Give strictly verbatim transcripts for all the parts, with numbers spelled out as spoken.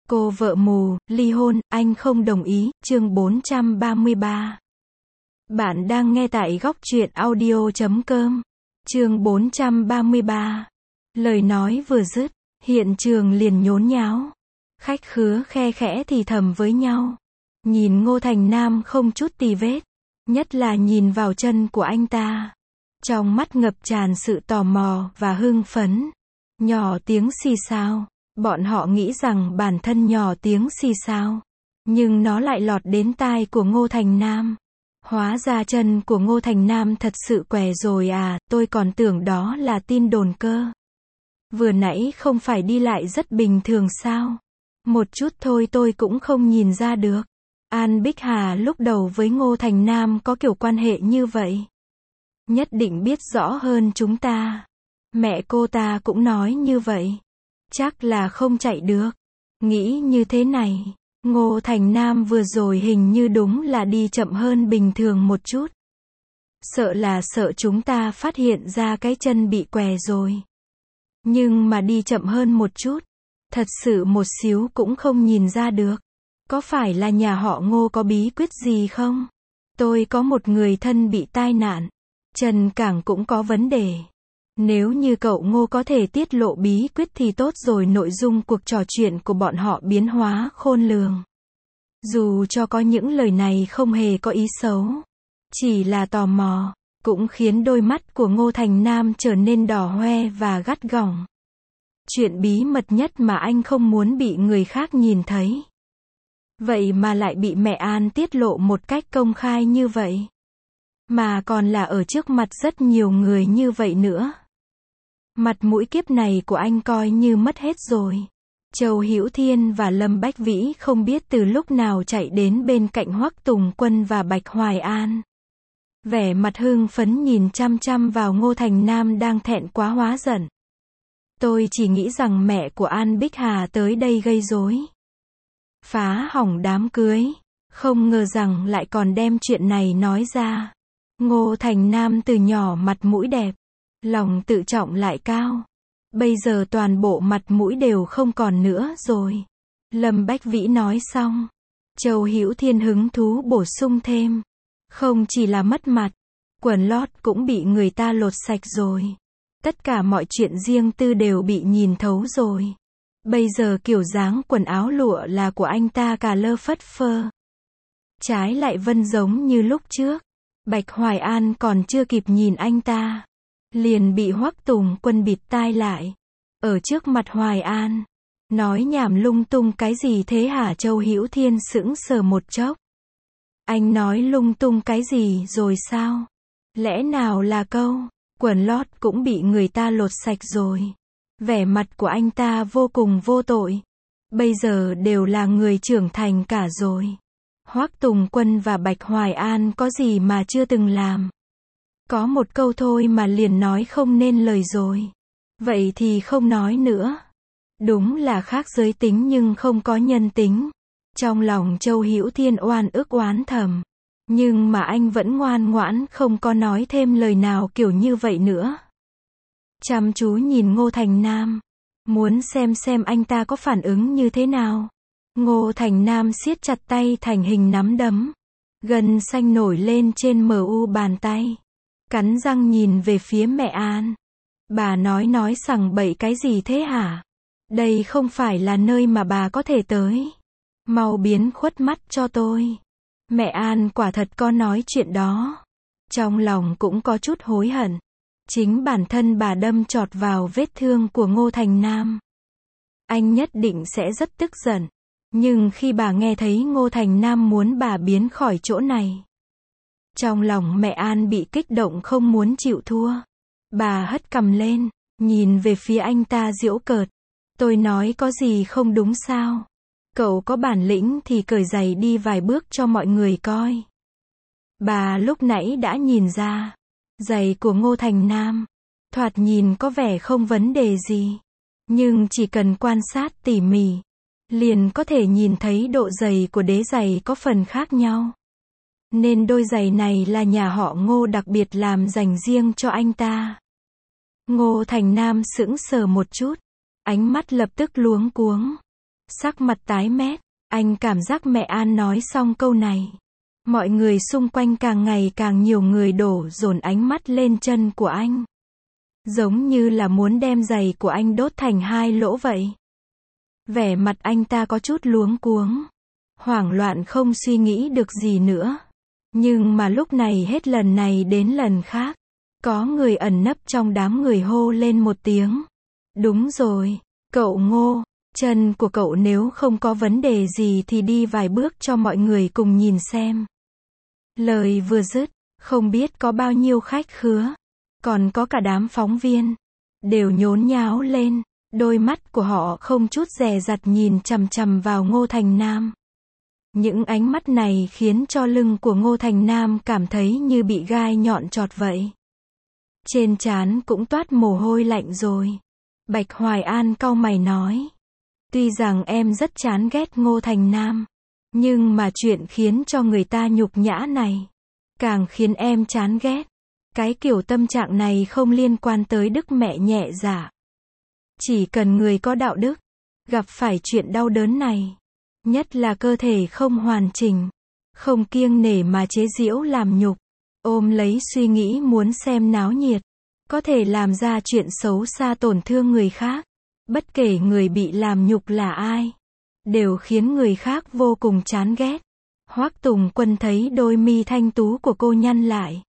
Cô vợ mù, ly hôn, anh không đồng ý, chương bốn trăm ba mươi ba. Bạn đang nghe tại góc truyện audio chấm com. Chương bốn trăm ba mươi ba. Lời nói vừa dứt, hiện trường liền nhốn nháo. Khách khứa khe khẽ thì thầm với nhau. Nhìn Ngô Thành Nam không chút tì vết. Nhất là nhìn vào chân của anh ta. Trong mắt ngập tràn sự tò mò và hưng phấn. Nhỏ tiếng xì xào. Bọn họ nghĩ rằng bản thân nhỏ tiếng xì xào. Nhưng nó lại lọt đến tai của Ngô Thành Nam. Hóa ra chân của Ngô Thành Nam thật sự què rồi à, tôi còn tưởng đó là tin đồn cơ. Vừa nãy không phải đi lại rất bình thường sao? Một chút thôi tôi cũng không nhìn ra được. An Bích Hà lúc đầu với Ngô Thành Nam có kiểu quan hệ như vậy. Nhất định biết rõ hơn chúng ta. Mẹ cô ta cũng nói như vậy. Chắc là không chạy được. Nghĩ như thế này, Ngô Thành Nam vừa rồi hình như đúng là đi chậm hơn bình thường một chút. Sợ là sợ chúng ta phát hiện ra cái chân bị què rồi. Nhưng mà đi chậm hơn một chút, thật sự một xíu cũng không nhìn ra được. Có phải là nhà họ Ngô có bí quyết gì không? Tôi có một người thân bị tai nạn, chân cẳng cũng có vấn đề. Nếu như cậu Ngô có thể tiết lộ bí quyết thì tốt rồi. Nội dung cuộc trò chuyện của bọn họ biến hóa khôn lường. Dù cho có những lời này không hề có ý xấu, chỉ là tò mò, cũng khiến đôi mắt của Ngô Thành Nam trở nên đỏ hoe và gắt gỏng. Chuyện bí mật nhất mà anh không muốn bị người khác nhìn thấy. Vậy mà lại bị mẹ An tiết lộ một cách công khai như vậy. Mà còn là ở trước mặt rất nhiều người như vậy nữa. Mặt mũi kiếp này của anh coi như mất hết rồi. Châu Hữu Thiên và Lâm Bách Vĩ không biết từ lúc nào chạy đến bên cạnh Hoắc Tùng Quân và Bạch Hoài An. Vẻ mặt hưng phấn nhìn chăm chăm vào Ngô Thành Nam đang thẹn quá hóa giận. Tôi chỉ nghĩ rằng mẹ của An Bích Hà tới đây gây rối, phá hỏng đám cưới. Không ngờ rằng lại còn đem chuyện này nói ra. Ngô Thành Nam từ nhỏ mặt mũi đẹp, lòng tự trọng lại cao. Bây giờ toàn bộ mặt mũi đều không còn nữa rồi. Lâm Bách Vĩ nói xong, Châu Hữu Thiên hứng thú bổ sung thêm. Không chỉ là mất mặt, quần lót cũng bị người ta lột sạch rồi. Tất cả mọi chuyện riêng tư đều bị nhìn thấu rồi. Bây giờ kiểu dáng quần áo lụa là của anh ta cà lơ phất phơ. Trái lại Vân giống như lúc trước. Bạch Hoài An còn chưa kịp nhìn anh ta, liền bị Hoắc Tùng Quân bịt tai lại. Ở trước mặt Hoài An, nói nhảm lung tung cái gì thế hả? Châu Hữu Thiên sững sờ một chốc. Anh nói lung tung cái gì rồi sao? Lẽ nào là câu, quần lót cũng bị người ta lột sạch rồi. Vẻ mặt của anh ta vô cùng vô tội. Bây giờ đều là người trưởng thành cả rồi. Hoắc Tùng Quân và Bạch Hoài An có gì mà chưa từng làm. Có một câu thôi mà liền nói không nên lời rồi. Vậy thì không nói nữa. Đúng là khác giới tính nhưng không có nhân tính. Trong lòng Châu Hữu Thiên oan ức oán thầm. Nhưng mà anh vẫn ngoan ngoãn không có nói thêm lời nào kiểu như vậy nữa. Chăm chú nhìn Ngô Thành Nam. Muốn xem xem anh ta có phản ứng như thế nào. Ngô Thành Nam siết chặt tay thành hình nắm đấm. Gân xanh nổi lên trên mờ u bàn tay. Cắn răng nhìn về phía mẹ An. Bà nói nói sằng bậy cái gì thế hả? Đây không phải là nơi mà bà có thể tới. Mau biến khuất mắt cho tôi. Mẹ An quả thật có nói chuyện đó. Trong lòng cũng có chút hối hận. Chính bản thân bà đâm chọt vào vết thương của Ngô Thành Nam. Anh nhất định sẽ rất tức giận. Nhưng khi bà nghe thấy Ngô Thành Nam muốn bà biến khỏi chỗ này, trong lòng mẹ An bị kích động không muốn chịu thua. Bà hất cằm lên, nhìn về phía anh ta giễu cợt. Tôi nói có gì không đúng sao? Cậu có bản lĩnh thì cởi giày đi vài bước cho mọi người coi. Bà lúc nãy đã nhìn ra, giày của Ngô Thành Nam, thoạt nhìn có vẻ không vấn đề gì. Nhưng chỉ cần quan sát tỉ mỉ, liền có thể nhìn thấy độ dày của đế giày có phần khác nhau. Nên đôi giày này là nhà họ Ngô đặc biệt làm dành riêng cho anh ta. Ngô Thành Nam sững sờ một chút, ánh mắt lập tức luống cuống. Sắc mặt tái mét, anh cảm giác mẹ An nói xong câu này. Mọi người xung quanh càng ngày càng nhiều người đổ dồn ánh mắt lên chân của anh. Giống như là muốn đem giày của anh đốt thành hai lỗ vậy. Vẻ mặt anh ta có chút luống cuống. Hoảng loạn không suy nghĩ được gì nữa. Nhưng mà lúc này hết lần này đến lần khác. Có người ẩn nấp trong đám người hô lên một tiếng. Đúng rồi, cậu Ngô, chân của cậu nếu không có vấn đề gì thì đi vài bước cho mọi người cùng nhìn xem. Lời vừa dứt, không biết có bao nhiêu khách khứa, còn có cả đám phóng viên, đều nhốn nháo lên, đôi mắt của họ không chút dè dặt nhìn chằm chằm vào Ngô Thành Nam. Những ánh mắt này khiến cho lưng của Ngô Thành Nam cảm thấy như bị gai nhọn chọt vậy. Trên trán cũng toát mồ hôi lạnh rồi. Bạch Hoài An cau mày nói. Tuy rằng em rất chán ghét Ngô Thành Nam, nhưng mà chuyện khiến cho người ta nhục nhã này, càng khiến em chán ghét. Cái kiểu tâm trạng này không liên quan tới đức mẹ nhẹ dạ. Chỉ cần người có đạo đức, gặp phải chuyện đau đớn này, nhất là cơ thể không hoàn chỉnh, không kiêng nể mà chế giễu làm nhục, ôm lấy suy nghĩ muốn xem náo nhiệt, có thể làm ra chuyện xấu xa tổn thương người khác, bất kể người bị làm nhục là ai, đều khiến người khác vô cùng chán ghét. Hoắc Tùng Quân thấy đôi mi thanh tú của cô nhăn lại,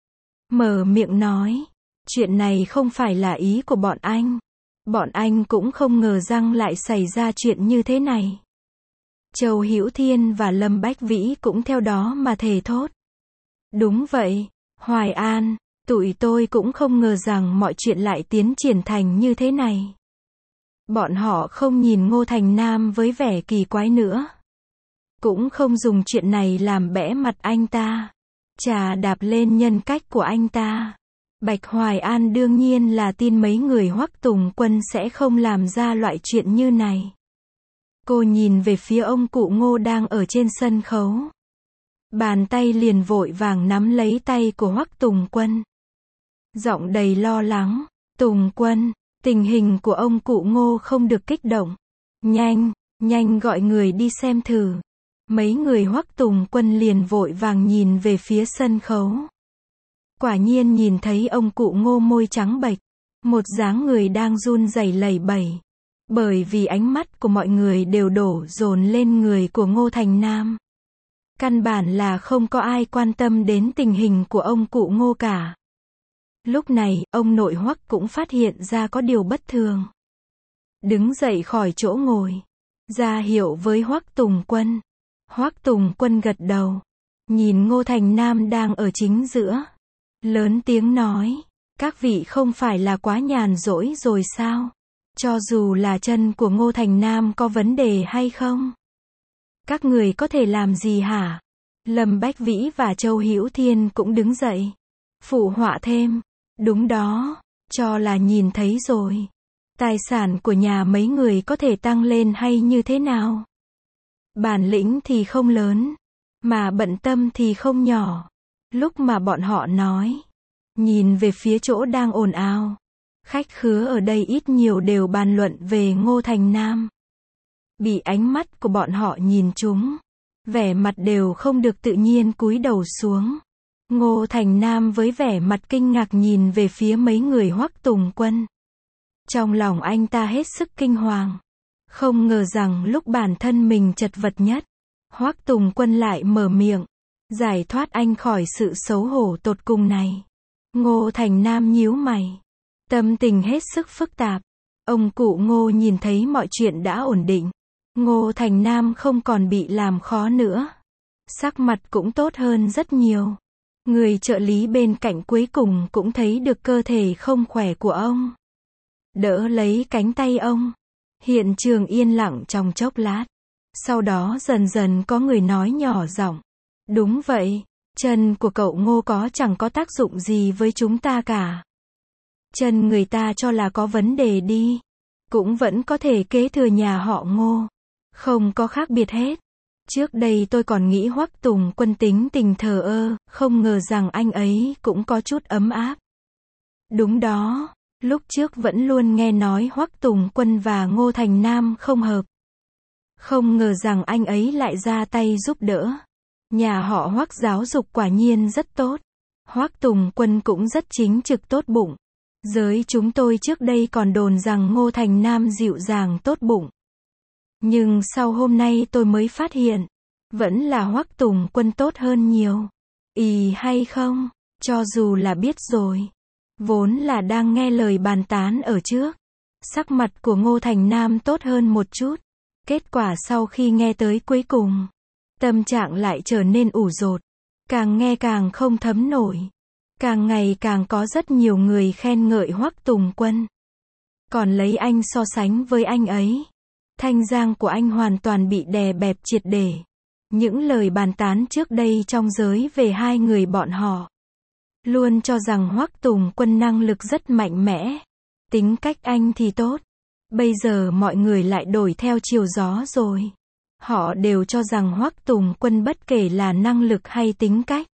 mở miệng nói, chuyện này không phải là ý của bọn anh. Bọn anh cũng không ngờ rằng lại xảy ra chuyện như thế này. Châu Hữu Thiên và Lâm Bách Vĩ cũng theo đó mà thề thốt. Đúng vậy, Hoài An, tụi tôi cũng không ngờ rằng mọi chuyện lại tiến triển thành như thế này. Bọn họ không nhìn Ngô Thành Nam với vẻ kỳ quái nữa. Cũng không dùng chuyện này làm bẽ mặt anh ta, chà đạp lên nhân cách của anh ta. Bạch Hoài An đương nhiên là tin mấy người Hoắc Tùng Quân sẽ không làm ra loại chuyện như này. Cô nhìn về phía ông cụ Ngô đang ở trên sân khấu. Bàn tay liền vội vàng nắm lấy tay của Hoắc Tùng Quân. Giọng đầy lo lắng, Tùng Quân, tình hình của ông cụ Ngô không được kích động. Nhanh, nhanh gọi người đi xem thử. Mấy người Hoắc Tùng Quân liền vội vàng nhìn về phía sân khấu. Quả nhiên nhìn thấy ông cụ Ngô môi trắng bệch, một dáng người đang run rẩy lẩy bẩy. Bởi vì ánh mắt của mọi người đều đổ dồn lên người của Ngô Thành Nam. Căn bản là không có ai quan tâm đến tình hình của ông cụ Ngô cả. Lúc này, ông nội Hoắc cũng phát hiện ra có điều bất thường. Đứng dậy khỏi chỗ ngồi, ra hiệu với Hoắc Tùng Quân. Hoắc Tùng Quân gật đầu, nhìn Ngô Thành Nam đang ở chính giữa. Lớn tiếng nói, các vị không phải là quá nhàn rỗi rồi sao? Cho dù là chân của Ngô Thành Nam có vấn đề hay không? Các người có thể làm gì hả? Lâm Bách Vĩ và Châu Hữu Thiên cũng đứng dậy. Phụ họa thêm, đúng đó, cho là nhìn thấy rồi. Tài sản của nhà mấy người có thể tăng lên hay như thế nào? Bản lĩnh thì không lớn, mà bận tâm thì không nhỏ. Lúc mà bọn họ nói, nhìn về phía chỗ đang ồn ào, khách khứa ở đây ít nhiều đều bàn luận về Ngô Thành Nam. Bị ánh mắt của bọn họ nhìn trúng, vẻ mặt đều không được tự nhiên cúi đầu xuống. Ngô Thành Nam với vẻ mặt kinh ngạc nhìn về phía mấy người Hoắc Tùng Quân. Trong lòng anh ta hết sức kinh hoàng. Không ngờ rằng lúc bản thân mình chật vật nhất, Hoắc Tùng Quân lại mở miệng, giải thoát anh khỏi sự xấu hổ tột cùng này. Ngô Thành Nam nhíu mày, tâm tình hết sức phức tạp. Ông cụ Ngô nhìn thấy mọi chuyện đã ổn định, Ngô Thành Nam không còn bị làm khó nữa, sắc mặt cũng tốt hơn rất nhiều. Người trợ lý bên cạnh cuối cùng cũng thấy được cơ thể không khỏe của ông, đỡ lấy cánh tay ông. Hiện trường yên lặng trong chốc lát, sau đó dần dần có người nói nhỏ giọng, đúng vậy, chân của cậu Ngô có chẳng có tác dụng gì với chúng ta cả. Chân người ta cho là có vấn đề đi, cũng vẫn có thể kế thừa nhà họ Ngô, không có khác biệt hết. Trước đây tôi còn nghĩ Hoắc Tùng Quân tính tình thờ ơ, không ngờ rằng anh ấy cũng có chút ấm áp. Đúng đó, lúc trước vẫn luôn nghe nói Hoắc Tùng Quân và Ngô Thành Nam không hợp. Không ngờ rằng anh ấy lại ra tay giúp đỡ. Nhà họ Hoắc giáo dục quả nhiên rất tốt. Hoắc Tùng Quân cũng rất chính trực tốt bụng. Giới chúng tôi trước đây còn đồn rằng Ngô Thành Nam dịu dàng tốt bụng. Nhưng sau hôm nay tôi mới phát hiện, vẫn là Hoắc Tùng Quân tốt hơn nhiều. Ì hay không? Cho dù là biết rồi. Vốn là đang nghe lời bàn tán ở trước. Sắc mặt của Ngô Thành Nam tốt hơn một chút. Kết quả sau khi nghe tới cuối cùng, tâm trạng lại trở nên ủ dột. Càng nghe càng không thấm nổi. Càng ngày càng có rất nhiều người khen ngợi Hoắc Tùng Quân. Còn lấy anh so sánh với anh ấy. Thanh danh của anh hoàn toàn bị đè bẹp triệt để. Những lời bàn tán trước đây trong giới về hai người bọn họ. Luôn cho rằng Hoắc Tùng Quân năng lực rất mạnh mẽ. Tính cách anh thì tốt. Bây giờ mọi người lại đổi theo chiều gió rồi. Họ đều cho rằng Hoắc Tùng Quân bất kể là năng lực hay tính cách,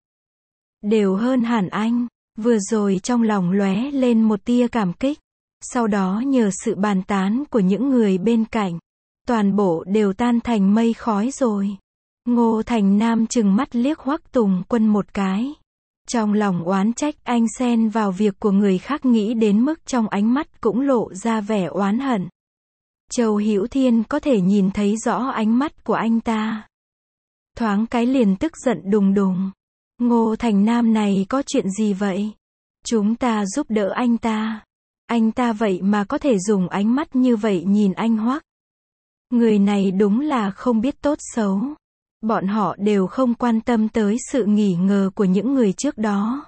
đều hơn hẳn anh. Vừa rồi trong lòng lóe lên một tia cảm kích. Sau đó nhờ sự bàn tán của những người bên cạnh, toàn bộ đều tan thành mây khói rồi. Ngô Thành Nam trừng mắt liếc Hoắc Tùng Quân một cái. Trong lòng oán trách anh xen vào việc của người khác, nghĩ đến mức trong ánh mắt cũng lộ ra vẻ oán hận. Châu Hữu Thiên có thể nhìn thấy rõ ánh mắt của anh ta. Thoáng cái liền tức giận đùng đùng. Ngô Thành Nam này có chuyện gì vậy? Chúng ta giúp đỡ anh ta. Anh ta vậy mà có thể dùng ánh mắt như vậy nhìn anh Hoắc. Người này đúng là không biết tốt xấu. Bọn họ đều không quan tâm tới sự nghi ngờ của những người trước đó.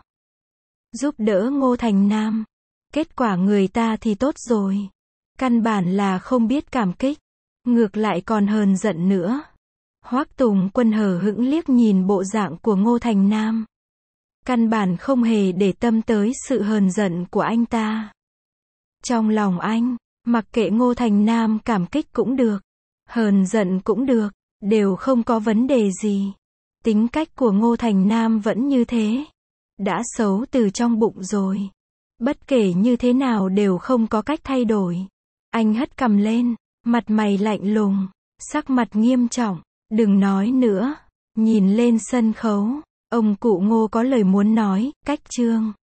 Giúp đỡ Ngô Thành Nam. Kết quả người ta thì tốt rồi. Căn bản là không biết cảm kích. Ngược lại còn hờn giận nữa. Hoắc Tùng Quân hờ hững liếc nhìn bộ dạng của Ngô Thành Nam. Căn bản không hề để tâm tới sự hờn giận của anh ta. Trong lòng anh, mặc kệ Ngô Thành Nam cảm kích cũng được, hờn giận cũng được, đều không có vấn đề gì. Tính cách của Ngô Thành Nam vẫn như thế. Đã xấu từ trong bụng rồi. Bất kể như thế nào đều không có cách thay đổi. Anh hất cằm lên, mặt mày lạnh lùng, sắc mặt nghiêm trọng. Đừng nói nữa. Nhìn lên sân khấu, ông cụ Ngô có lời muốn nói, cách chương.